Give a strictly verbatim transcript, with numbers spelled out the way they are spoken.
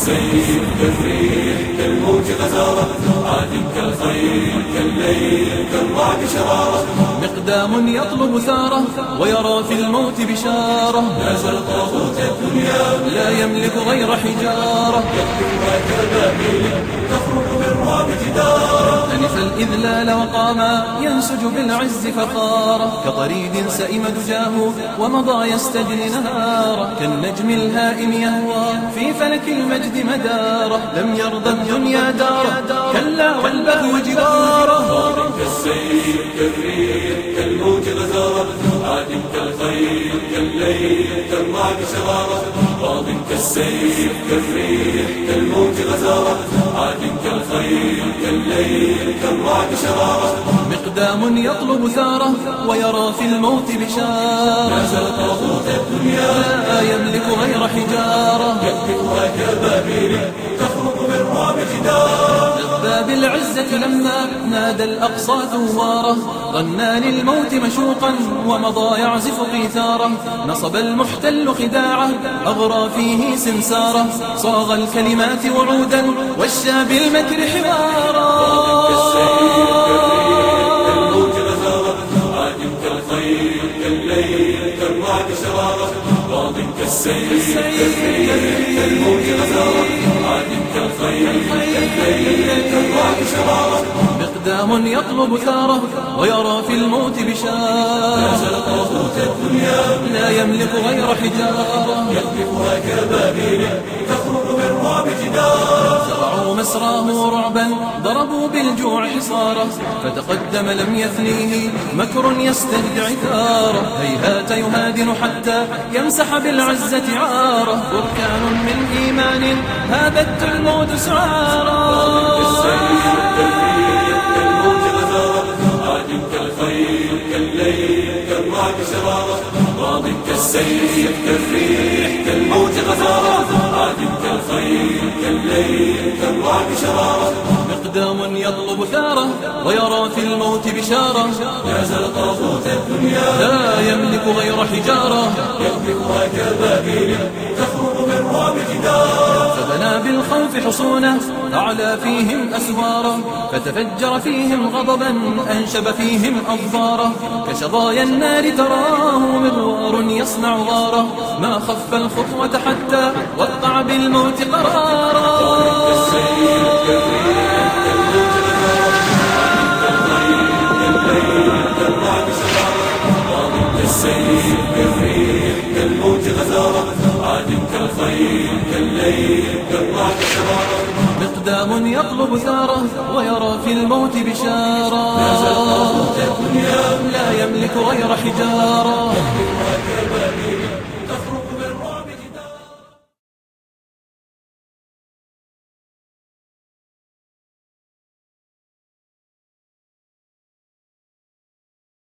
كالسيف كالريح كالموج غزارة عاد كالخيل كالليل كالرعد شرارة مقدام يطلب ثاره ويرى في الموت بشارة نازل طاغوت الدنيا لا يملك غير حجارة يقتلها كالبابيل تخرج بالرعب جدارة أنف الإذلال وقاما ينسج بالعز فخارة كطريد سئم دجاه ومضى يستجري نهارا كالنجم الهائم يهوى في فلك المجد مداره لم يرضى الدنيا داره كلا والبغي جداره كالسيف كالريح كالموج غزارة عاد كالخيل كالليل كالرعد شرارة راض كالسيف كالريح كالموج غزارة عاد كالخيل كالليل كالرعد شرارة مقدام يطلب ثاره ويرى في الموت بشارة نازل طاغوت الدنيا لا يملك غير حجارة يقتلها كالبابيل تخرج بالرعب جدارة باب العزة لما نادى الأقصى ثواره ظنان للموت مشوقا ومضى يعزف قيثاره نصب المحتل خداعه أغرى فيه سمساره صاغ الكلمات وعودا والشى بالمكر حوارا راض كالسيف كالموج غزارة عاد كالخيل كالليل كالرعد شرارة مقدام يطلب ثاره ويرى في الموت بشارة نازل طاغوت الدنيا لا يملك غير حجارة يقذفها كالبابيل تخرج بالرعب جدارة زرعوا مسراه رعبا ضربوا بالجوع حصاره فتقدم لم يثنيه مكر يستدعي ثاره هيهات يهادن حتى يمسح بالعزة عاره بركان من إيمان هابت الموت سعارا راض كالسيف كالريح كالموج غزارة عاد كالخيل كالليل كالرعد شرارة مقدام يطلب ثاره ويرى في الموت بشارة نازل طاغوت الدنيا لا يملك غير حجارة يقذفها كالبابيل تخرج بالرعب جدارة فبنى بالخوف حصونه أعلى فيهم أسوارا فتفجر فيهم غضبا أنشب فيهم أظفارا كشظايا النار تراه مغوار يصنع غارا ما خف الخطوة حتى وقع بالموت قرارا كالسيف كالريح كالموج غزارة عاد كالخيل كالليل كالرعد شرارة مقدام يطلب ثاره ويرى في الموت بشارة نازل طاغوت الدنيا لا يملك غير حجارة